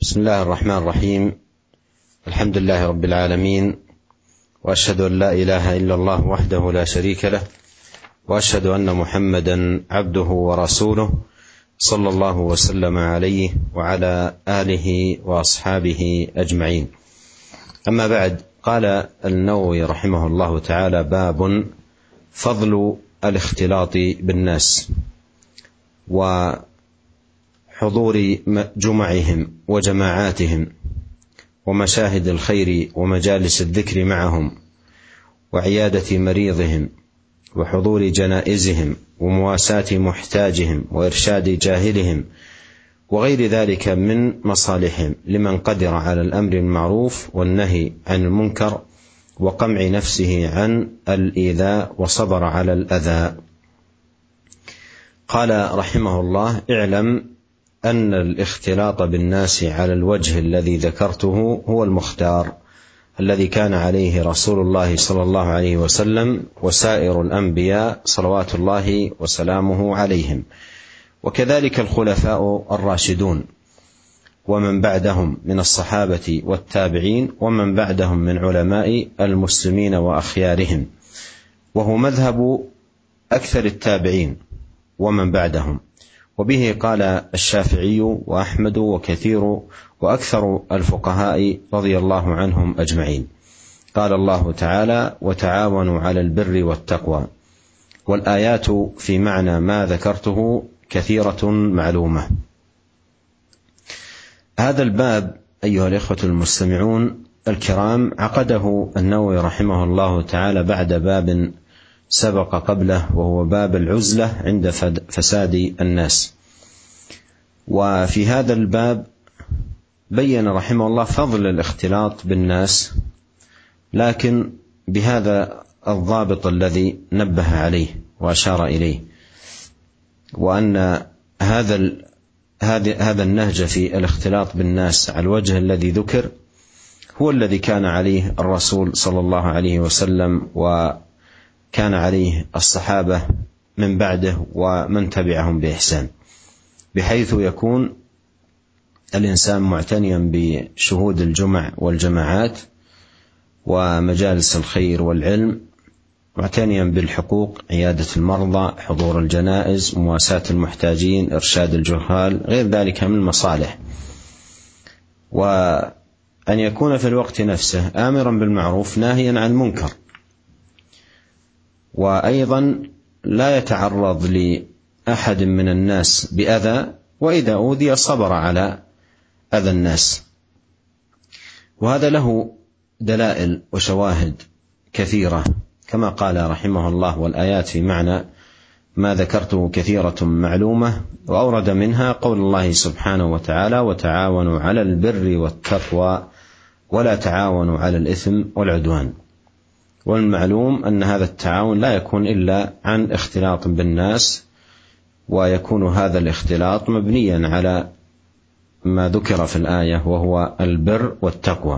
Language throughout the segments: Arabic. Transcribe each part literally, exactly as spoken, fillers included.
بسم الله الرحمن الرحيم. الحمد لله رب العالمين، وأشهد أن لا إله إلا الله وحده لا شريك له، وأشهد أن محمدا عبده ورسوله صلى الله وسلم عليه وعلى آله وأصحابه أجمعين. أما بعد، قال النووي رحمه الله تعالى: باب فضل الاختلاط بالناس وحضور جمعهم وجماعاتهم ومشاهد الخير ومجالس الذكر معهم وعيادة مريضهم وحضور جنائزهم ومواساة محتاجهم وإرشاد جاهلهم وغير ذلك من مصالحهم، لمن قدر على الأمر المعروف والنهي عن المنكر وقمع نفسه عن الإيذاء وصبر على الأذى. قال رحمه الله: اعلم أن الاختلاط بالناس على الوجه الذي ذكرته هو المختار، الذي كان عليه رسول الله صلى الله عليه وسلم وسائر الأنبياء صلوات الله وسلامه عليهم، وكذلك الخلفاء الراشدون ومن بعدهم من الصحابة والتابعين ومن بعدهم من علماء المسلمين وأخيارهم، وهو مذهب أكثر التابعين ومن بعدهم. وبه قال الشافعي وأحمد وكثير وأكثر الفقهاء رضي الله عنهم أجمعين. قال الله تعالى: وتعاونوا على البر والتقوى، والآيات في معنى ما ذكرته كثيرة معلومة. هذا الباب أيها الإخوة المستمعون الكرام عقده النووي رحمه الله تعالى بعد باب سبق قبله، وهو باب العزلة عند فساد الناس. وفي هذا الباب بين رحمه الله فضل الاختلاط بالناس، لكن بهذا الضابط الذي نبه عليه وأشار إليه، وأن هذا هذا النهج في الاختلاط بالناس على الوجه الذي ذكر هو الذي كان عليه الرسول صلى الله عليه وسلم، وكان عليه الصحابة من بعده ومن تبعهم بإحسان، بحيث يكون الإنسان معتنيا بشهود الجمع والجماعات ومجالس الخير والعلم، معتنيا بالحقوق، عيادة المرضى، حضور الجنائز، مواساة المحتاجين، إرشاد الجهال، غير ذلك من المصالح، وأن يكون في الوقت نفسه آمرا بالمعروف ناهيا عن المنكر، وأيضا لا يتعرض لأحد من الناس بأذى، وإذا أوذي صبر على أذى الناس. وهذا له دلائل وشواهد كثيرة، كما قال رحمه الله: والآيات في معنى ما ذكرته كثيرة معلومة. وأورد منها قول الله سبحانه وتعالى: وتعاونوا على البر والتقوى ولا تعاونوا على الإثم والعدوان. والمعلوم أن هذا التعاون لا يكون إلا عن اختلاط بالناس، ويكون هذا الاختلاط مبنيا على ما ذكر في الآية وهو البر والتقوى.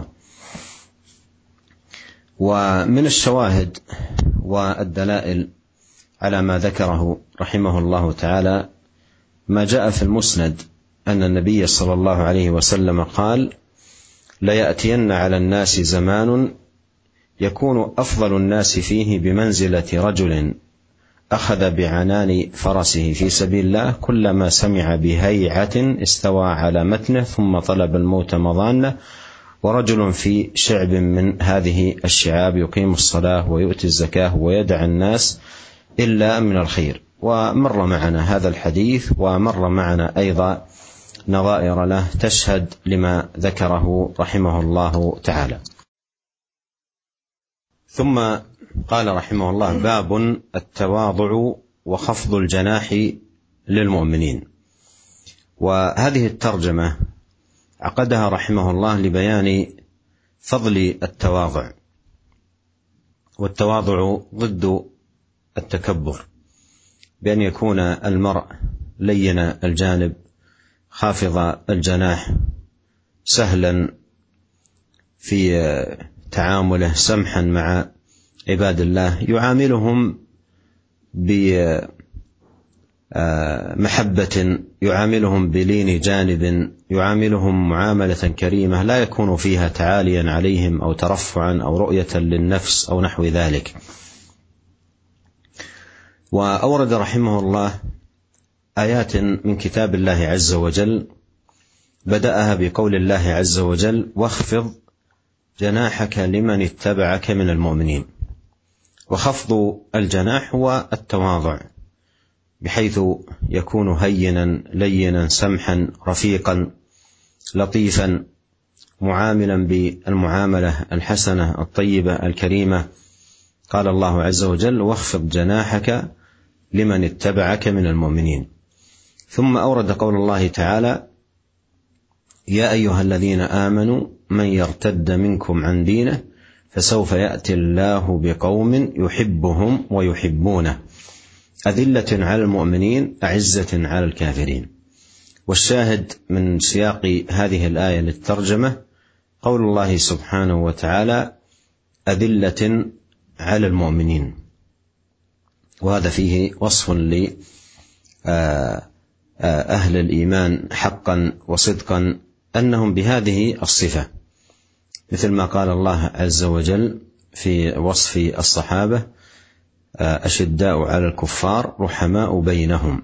ومن الشواهد والدلائل على ما ذكره رحمه الله تعالى ما جاء في المسند أن النبي صلى الله عليه وسلم قال: ليأتين على الناس زمان يكون أفضل الناس فيه بمنزلة رجل أخذ بعنان فرسه في سبيل الله، كلما سمع بهيعة استوى على متنه ثم طلب الموت مضانه، ورجل في شعب من هذه الشعاب يقيم الصلاة ويؤتي الزكاة ويدع الناس إلا من الخير. ومر معنا هذا الحديث، ومر معنا أيضا نظائر له تشهد لما ذكره رحمه الله تعالى. ثم قال رحمه الله: باب التواضع وخفض الجناح للمؤمنين. وهذه الترجمة عقدها رحمه الله لبيان فضل التواضع، والتواضع ضد التكبر، بأن يكون المرء لين الجانب خافض الجناح، سهلا في تعامله، سمحا مع عباد الله، يعاملهم محبة، يعاملهم بلين جانب، يعاملهم معاملة كريمة لا يكون فيها تعاليا عليهم أو ترفعا أو رؤية للنفس أو نحو ذلك. وأورد رحمه الله آيات من كتاب الله عز وجل، بدأها بقول الله عز وجل: واخفض جناحك لمن اتبعك من المؤمنين. وخفض الجناح هو التواضع، بحيث يكون هينا لينا سمحا رفيقا لطيفا، معاملا بالمعاملة الحسنة الطيبة الكريمة. قال الله عز وجل: واخفض جناحك لمن اتبعك من المؤمنين. ثم أورد قول الله تعالى: يا أيها الذين آمنوا من يرتد منكم عن دينه فسوف يأتي الله بقوم يحبهم ويحبونه أذلة على المؤمنين أعزة على الكافرين. والشاهد من سياق هذه الآية للترجمة قول الله سبحانه وتعالى: أذلة على المؤمنين، وهذا فيه وصف لأهل الإيمان حقا وصدقا أنهم بهذه الصفة، مثل ما قال الله عز وجل في وصف الصحابة: أشداء على الكفار رحماء بينهم.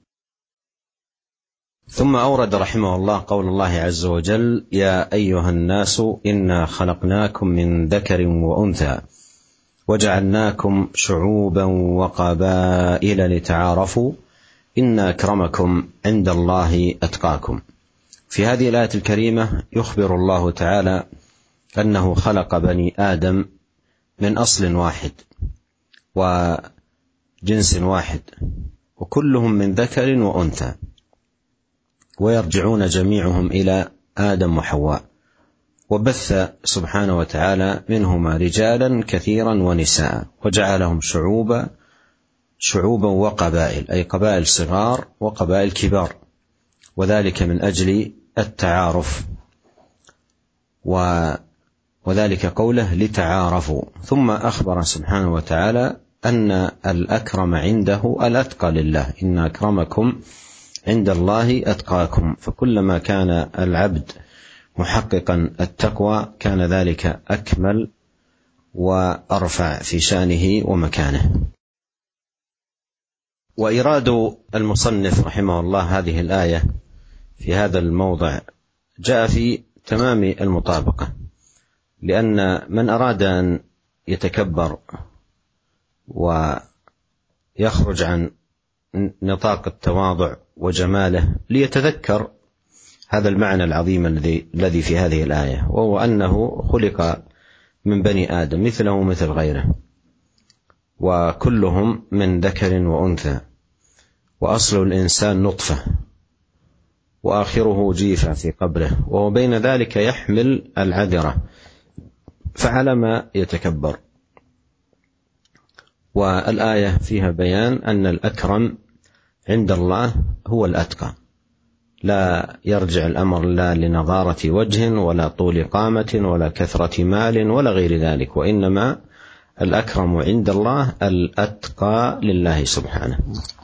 ثم أورد رحمه الله قول الله عز وجل: يا أيها الناس إنا خلقناكم من ذكر وأنثى وجعلناكم شعوبا وقبائل لتعارفوا إن أكرمكم عند الله أتقاكم. في هذه الآية الكريمة يخبر الله تعالى أنه خلق بني آدم من أصل واحد وجنس واحد، وكلهم من ذكر وأنثى، ويرجعون جميعهم إلى آدم وحواء، وبث سبحانه وتعالى منهما رجالا كثيرا ونساء، وجعلهم شعوبا شعوبا وقبائل، أي قبائل صغار وقبائل كبار، وذلك من أجل التعارف، وذلك قوله لتعارفوا. ثم أخبر سبحانه وتعالى أن الأكرم عنده الأتقى لله، إن أكرمكم عند الله أتقاكم. فكلما كان العبد محققا التقوى كان ذلك أكمل وأرفع في شأنه ومكانه. وإراد المصنف رحمه الله هذه الآية في هذا الموضع جاء في تمام المطابقة، لأن من أراد أن يتكبر ويخرج عن نطاق التواضع وجماله ليتذكر هذا المعنى العظيم الذي في هذه الآية، وهو أنه خلق من بني آدم مثله مثل غيره، وكلهم من ذكر وأنثى، وأصل الإنسان نطفة وآخره جيفة في قبره، وهو بين ذلك يحمل العذرة، فعلى ما يتكبر. والآية فيها بيان أن الأكرم عند الله هو الأتقى، لا يرجع الأمر لا لنضارة وجه ولا طول قامة ولا كثرة مال ولا غير ذلك، وإنما الأكرم عند الله الأتقى لله سبحانه.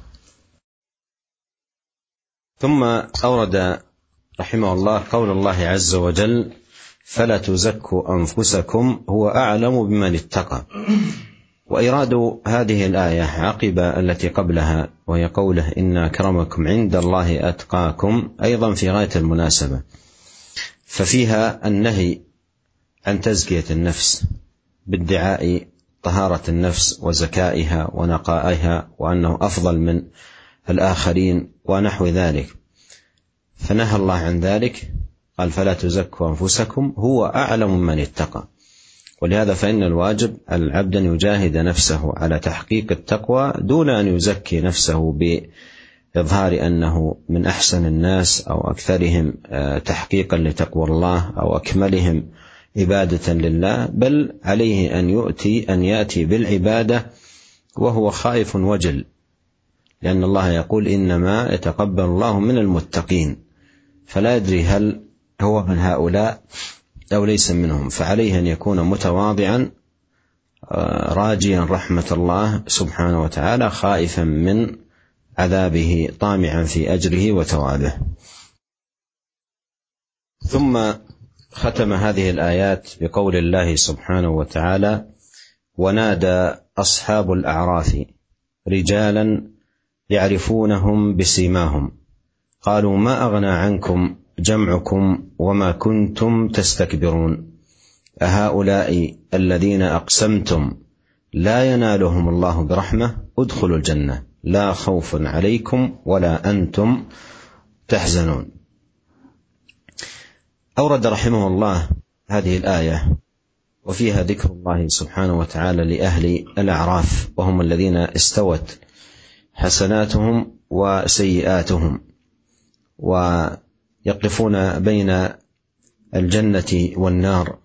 ثم أورد رحمه الله قول الله عز وجل: فلا تزكوا أنفسكم هو أعلم بمن اتقى. وإراد هذه الآية عقب التي قبلها، وهي قوله إن أكرمكم عند الله أتقاكم، أيضا في غاية المناسبة، ففيها النهي عن تزكية النفس بادعاء طهارة النفس وزكائها ونقائها، وأنه أفضل من الآخرين ونحو ذلك، فنهى الله عن ذلك، قال: فلا تزكوا أنفسكم هو أعلم من اتقى. ولهذا فإن الواجب العبد أن يجاهد نفسه على تحقيق التقوى دون أن يزكي نفسه بإظهار أنه من أحسن الناس أو أكثرهم تحقيقا لتقوى الله أو أكملهم عبادة لله، بل عليه أن يؤتي أن يأتي بالعبادة وهو خائف وجل، لأن الله يقول: إنما يتقبل الله من المتقين، فلا يدري هل هو من هؤلاء أو ليس منهم، فعليه أن يكون متواضعا راجيا رحمة الله سبحانه وتعالى، خائفا من عذابه طامعا في أجره وثوابه. ثم ختم هذه الآيات بقول الله سبحانه وتعالى: ونادى أصحاب الأعراف رجالا يعرفونهم بسيماهم قالوا ما أغنى عنكم جمعكم وما كنتم تستكبرون أهؤلاء الذين أقسمتم لا ينالهم الله برحمة ادخلوا الجنة لا خوف عليكم ولا أنتم تحزنون. أورد رحمه الله هذه الآية وفيها ذكر الله سبحانه وتعالى لأهل الأعراف، وهم الذين استوت حسناتهم وسيئاتهم ويقفون بين الجنة والنار.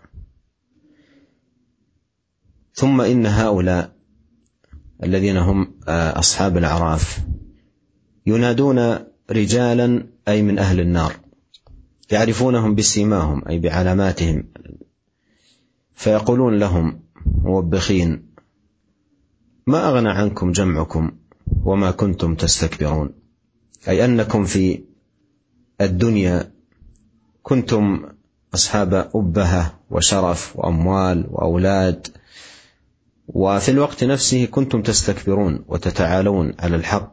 ثم إن هؤلاء الذين هم أصحاب الأعراف ينادون رجالا أي من أهل النار، يعرفونهم بسيماهم أي بعلاماتهم، فيقولون لهم موبخين: ما أغنى عنكم جمعكم وما كنتم تستكبرون، أي أنكم في الدنيا كنتم أصحاب أبهة وشرف وأموال وأولاد، وفي الوقت نفسه كنتم تستكبرون وتتعالون على الحق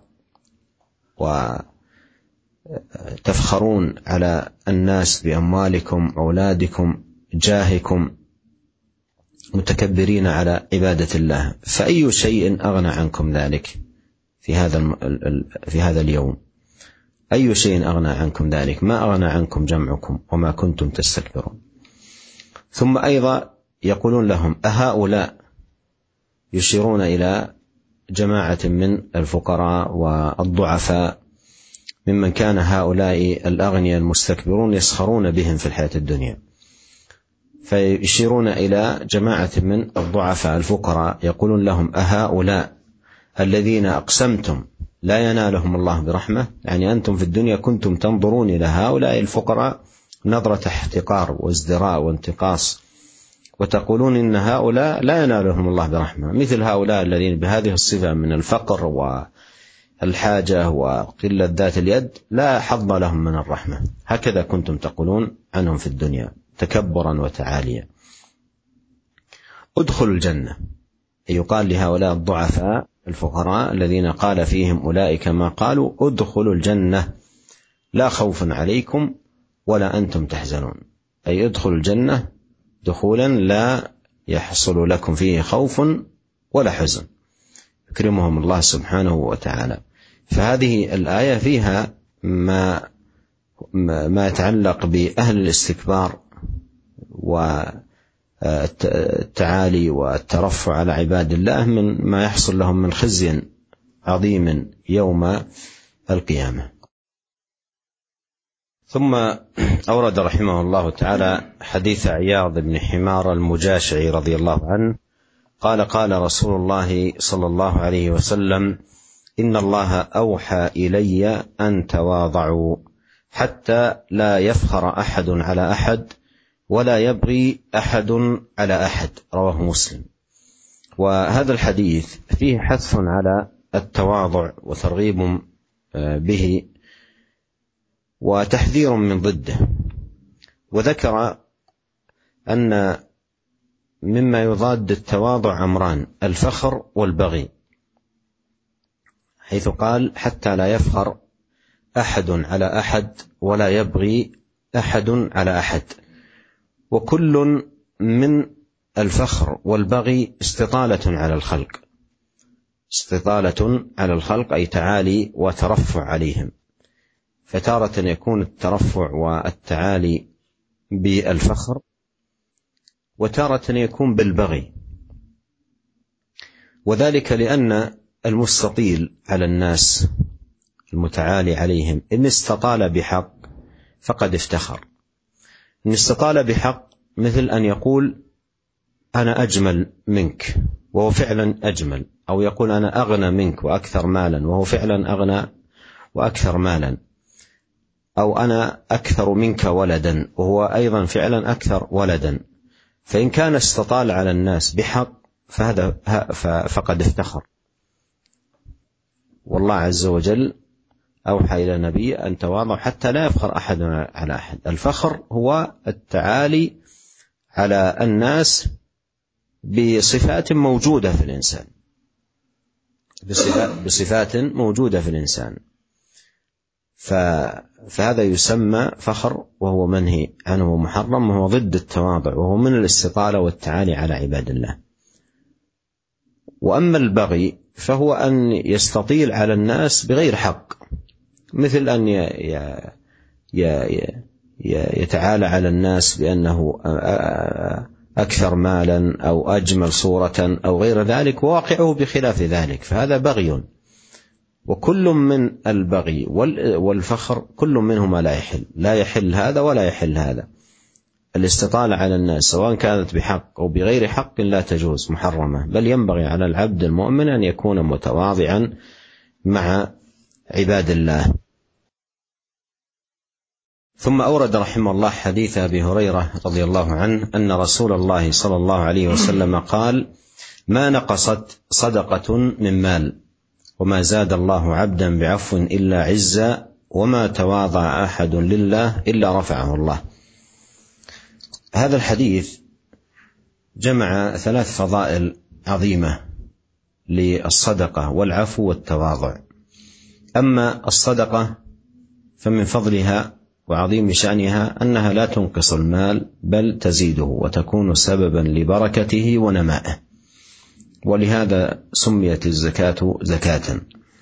وتفخرون على الناس بأموالكم أولادكم جاهكم، متكبرين على عبادة الله. فأي شيء أغنى عنكم ذلك في هذا في هذا اليوم؟ أي شيء أغنى عنكم ذلك؟ ما أغنى عنكم جمعكم وما كنتم تستكبرون. ثم أيضا يقولون لهم: أهؤلاء، يشيرون إلى جماعة من الفقراء والضعفاء ممن كان هؤلاء الأغنياء المستكبرون يسخرون بهم في الحياة الدنيا، فيشيرون إلى جماعة من الضعفاء الفقراء يقولون لهم: أهؤلاء الذين أقسمتم لا ينالهم الله برحمة، يعني أنتم في الدنيا كنتم تنظرون إلى هؤلاء الفقراء نظرة احتقار وازدراء وانتقاص، وتقولون إن هؤلاء لا ينالهم الله برحمة، مثل هؤلاء الذين بهذه الصفة من الفقر والحاجة وقلة ذات اليد لا حظ لهم من الرحمة. هكذا كنتم تقولون عنهم في الدنيا تكبرا وتعاليا. ادخلوا الجنة، يقال لهؤلاء الضعفاء الفقراء الذين قال فيهم أولئك ما قالوا: ادخلوا الجنة لا خوف عليكم ولا أنتم تحزنون، أي ادخلوا الجنة دخولا لا يحصل لكم فيه خوف ولا حزن، يكرمهم الله سبحانه وتعالى. فهذه الآية فيها ما ما يتعلق بأهل الاستكبار والتعالي والترفع على عباد الله من ما يحصل لهم من خزي عظيم يوم القيامة. ثم أورد رحمه الله تعالى حديث عياض بن حمار المجاشعي رضي الله عنه قال: قال رسول الله صلى الله عليه وسلم: إن الله أوحى إلي أن تواضعوا حتى لا يفخر أحد على أحد ولا يبغي أحد على أحد، رواه مسلم. وهذا الحديث فيه حث على التواضع وترغيب به وتحذير من ضده، وذكر أن مما يضاد التواضع أمران: الفخر والبغي، حيث قال: حتى لا يفخر أحد على أحد ولا يبغي أحد على أحد. وكل من الفخر والبغي استطالة على الخلق، استطالة على الخلق أي تعالي وترفع عليهم، فتارة يكون الترفع والتعالي بالفخر، وتارة يكون بالبغي، وذلك لأن المستطيل على الناس المتعالي عليهم إن استطال بحق فقد افتخر. إن استطال بحق مثل أن يقول: أنا أجمل منك وهو فعلا أجمل، أو يقول: أنا أغنى منك وأكثر مالا وهو فعلا أغنى وأكثر مالا، أو أنا أكثر منك ولدا وهو أيضا فعلا أكثر ولدا. فإن كان استطال على الناس بحق فهذا فقد افتخر. والله عز وجل أوحى إلى النبي أن تواضعوا حتى لا يفخر أحد على أحد. الفخر هو التعالي على الناس بصفات موجودة في الإنسان، بصفات, بصفات موجودة في الإنسان، فهذا يسمى فخر، وهو منهي عنه ومحرم، وهو ضد التواضع، وهو من الاستطالة والتعالي على عباد الله. وأما البغي فهو أن يستطيل على الناس بغير حق، مثل أن يتعالى على الناس بأنه أكثر مالا أو أجمل صورة أو غير ذلك، وواقعه بخلاف ذلك، فهذا بغي. وكل من البغي والفخر كل منهما لا يحل، لا يحل هذا ولا يحل هذا. الاستطالة على الناس سواء كانت بحق أو بغير حق لا تجوز، محرمة، بل ينبغي على العبد المؤمن أن يكون متواضعا مع عباد الله. ثم أورد رحمه الله حديث أبي هريرة رضي الله عنه أن رسول الله صلى الله عليه وسلم قال: ما نقصت صدقة من مال، وما زاد الله عبدا بعفو إلا عزا، وما تواضع أحد لله إلا رفعه الله. هذا الحديث جمع ثلاث فضائل عظيمة للصدقة والعفو والتواضع. أما الصدقة فمن فضلها وعظيم شأنها أنها لا تنقص المال بل تزيده وتكون سببا لبركته ونمائه، ولهذا سميت الزكاة زكاة.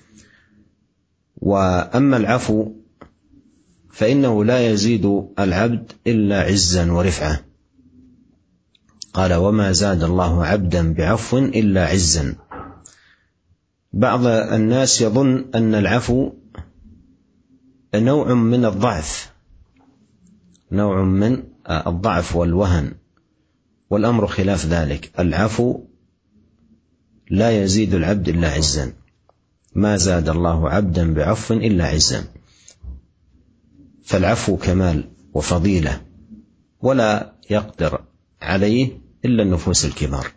وأما العفو فإنه لا يزيد العبد إلا عزا ورفعة، قال: وما زاد الله عبدا بعفو إلا عزا. بعض الناس يظن أن العفو نوع من الضعف، نوع من الضعف والوهن، والأمر خلاف ذلك. العفو لا يزيد العبد إلا عزا، ما زاد الله عبدا بعفو إلا عزا، فالعفو كمال وفضيلة ولا يقدر عليه إلا النفوس الكبار.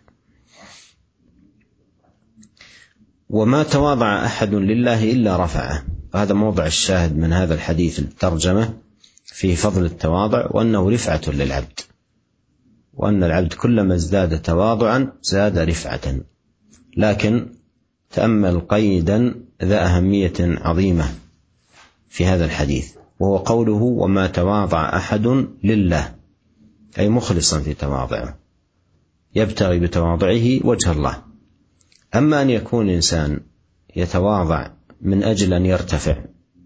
وما تواضع أحد لله إلا رفعه، هذا موضع الشاهد من هذا الحديث الترجمة في فضل التواضع، وأنه رفعة للعبد، وأن العبد كلما ازداد تواضعا زاد رفعة. لكن تأمل قيدا ذا أهمية عظيمة في هذا الحديث، وهو قوله: وما تواضع أحد لله، أي مخلصا في تواضعه، يبتغي بتواضعه وجه الله. أما أن يكون إنسان يتواضع من أجل أن يرتفع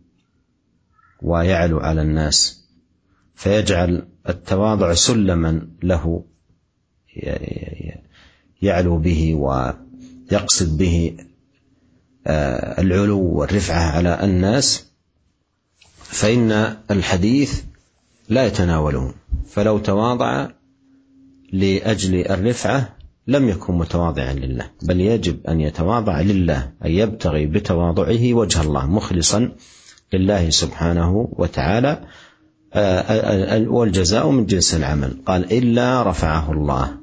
ويعلو على الناس، فيجعل التواضع سلما له يعلو به ويقصد به العلو والرفعة على الناس، فإن الحديث لا يتناوله. فلو تواضع لأجل الرفعة لم يكن متواضعا لله، بل يجب أن يتواضع لله، أن يبتغي بتواضعه وجه الله مخلصا لله سبحانه وتعالى، والجزاء من جنس العمل. قال: إلا رفعه الله.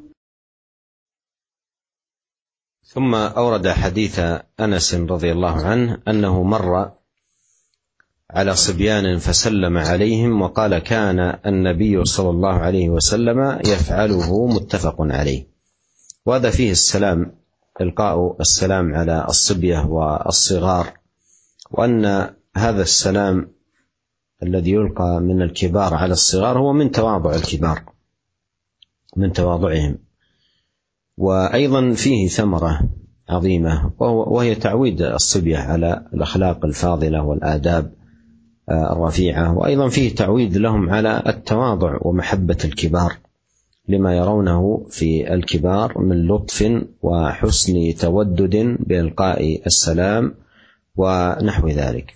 ثم أورد حديث أنس رضي الله عنه أنه مر على صبيان فسلم عليهم وقال: كان النبي صلى الله عليه وسلم يفعله، متفق عليه. وهذا فيه السلام، إلقاء السلام على الصبية والصغار، وأن هذا السلام الذي يلقى من الكبار على الصغار هو من تواضع الكبار، من تواضعهم. وأيضا فيه ثمرة عظيمة، وهي تعويد الصبية على الأخلاق الفاضلة والآداب الرفيعة، وأيضا فيه تعويد لهم على التواضع ومحبة الكبار، لما يرونه في الكبار من لطف وحسن تودد بإلقاء السلام ونحو ذلك.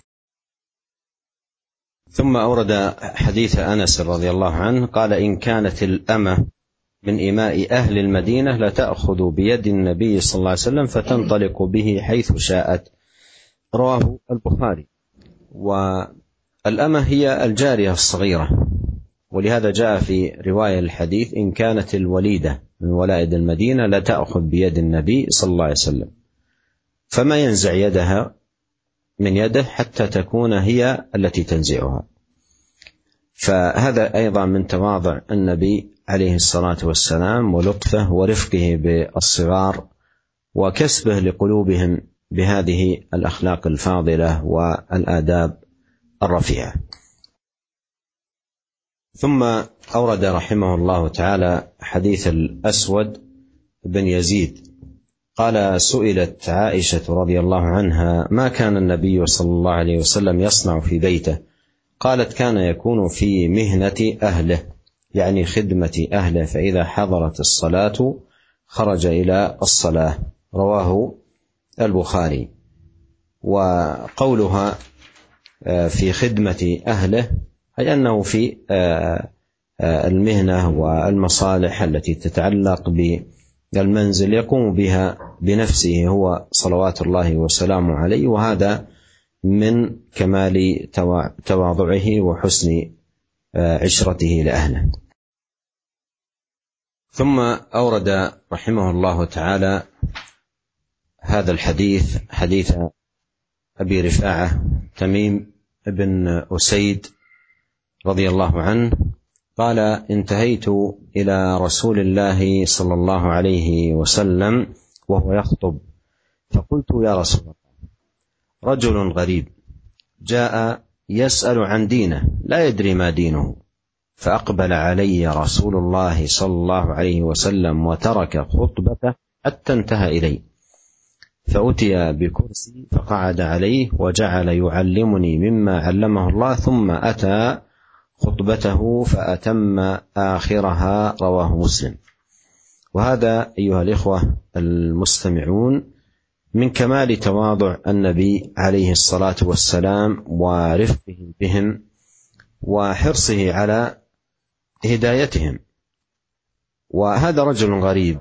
ثم أورد حديث أنس رضي الله عنه قال: إن كانت الأمة من إماء أهل المدينة لتأخذ بيد النبي صلى الله عليه وسلم فتنطلق به حيث شاءت. رواه البخاري. والأمة هي الجارية الصغيرة، ولهذا جاء في رواية الحديث: إن كانت الوليدة من ولائد المدينة لتأخذ بيد النبي صلى الله عليه وسلم، فما ينزع يدها من يده حتى تكون هي التي تنزعها. فهذا أيضا من تواضع النبي عليه الصلاة والسلام ولطفه ورفقه بالصغار وكسبه لقلوبهم بهذه الأخلاق الفاضلة والآداب الرفيعة. ثم أورد رحمه الله تعالى حديث الأسود بن يزيد قال: سئلت عائشة رضي الله عنها: ما كان النبي صلى الله عليه وسلم يصنع في بيته؟ قالت: كان يكون في مهنة أهله، يعني خدمة أهله، فإذا حضرت الصلاة خرج إلى الصلاة. رواه البخاري. وقولها في خدمة أهله أي أنه في المهنة والمصالح التي تتعلق بالمنزل يقوم بها بنفسه هو صلوات الله وسلامه عليه، وهذا من كمال تواضعه وحسن عشرته لأهله. ثم أورد رحمه الله تعالى هذا الحديث، حديث أبي رفاعة تميم بن أسيد رضي الله عنه قال: انتهيت إلى رسول الله صلى الله عليه وسلم وهو يخطب، فقلت: يا رسول الله، رجل غريب جاء يسأل عن دينه لا يدري ما دينه، فأقبل علي رسول الله صلى الله عليه وسلم وترك خطبته حتى انتهى إلي، فأتي بكرسي فقعد عليه وجعل يعلمني مما علمه الله، ثم أتى خطبته فأتم آخرها. رواه مسلم. وهذا أيها الإخوة المستمعون من كمال تواضع النبي عليه الصلاة والسلام ورفقه بهم وحرصه على هدايتهم. وهذا رجل غريب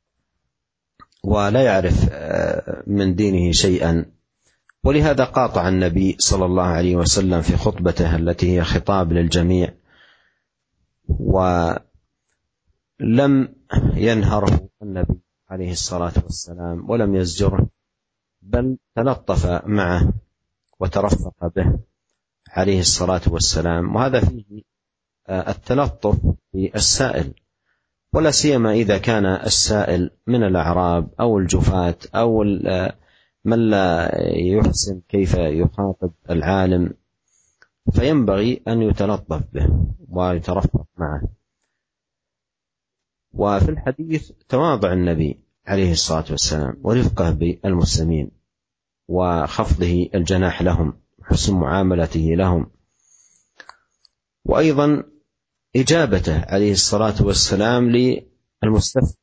ولا يعرف من دينه شيئا، ولهذا قاطع النبي صلى الله عليه وسلم في خطبته التي هي خطاب للجميع، ولم ينهره النبي عليه الصلاة والسلام ولم يزجره، بل تلطف معه وترفق به عليه الصلاة والسلام. وهذا فيه التلطف بالسائل، ولا سيما إذا كان السائل من الأعراب أو الجفاة أو من لا يحسن كيف يخاطب العالم، فينبغي أن يتلطف به ويترفق معه. وفي الحديث تواضع النبي عليه الصلاة والسلام ورفقه بالمسلمين وخفضه الجناح لهم وحسن معاملته لهم، وأيضا إجابته عليه الصلاة والسلام للمستفتي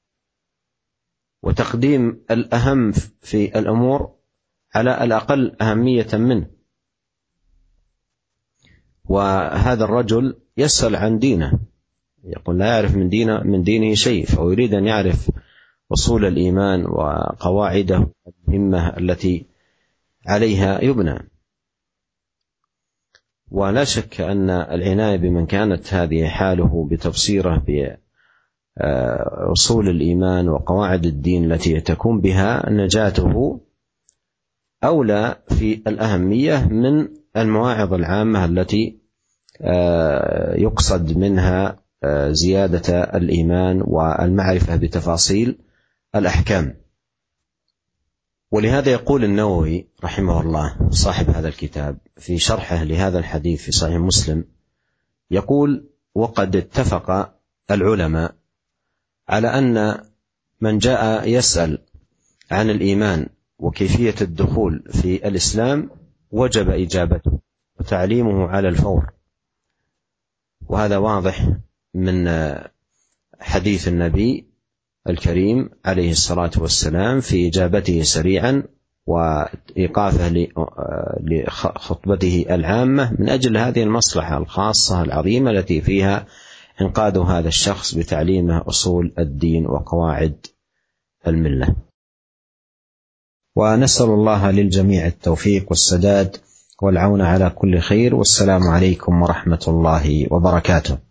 وتقديم الأهم في الأمور على الأقل أهمية منه. وهذا الرجل يسأل عن دينه، يقول لا يعرف من دينه من دينه شيء، فهو يريد أن يعرف أصول الإيمان وقواعده المهمة التي عليها يبنى. ولا شك أن العناية بمن كانت هذه حاله بتبصيره بأصول الإيمان وقواعد الدين التي تكون بها نجاته أولى في الأهمية من المواعظ العامة التي يقصد منها زيادة الإيمان والمعرفة بتفاصيل الأحكام. ولهذا يقول النووي رحمه الله صاحب هذا الكتاب في شرحه لهذا الحديث في صحيح مسلم، يقول: وقد اتفق العلماء على أن من جاء يسأل عن الإيمان وكيفية الدخول في الإسلام وجب إجابته وتعليمه على الفور. وهذا واضح من حديث النبي الكريم عليه الصلاة والسلام في إجابته سريعا وإيقافه لخطبته العامة من أجل هذه المصلحة الخاصة العظيمة التي فيها إنقاذ هذا الشخص بتعليمه أصول الدين وقواعد الملة. ونسأل الله للجميع التوفيق والسداد والعون على كل خير، والسلام عليكم ورحمة الله وبركاته.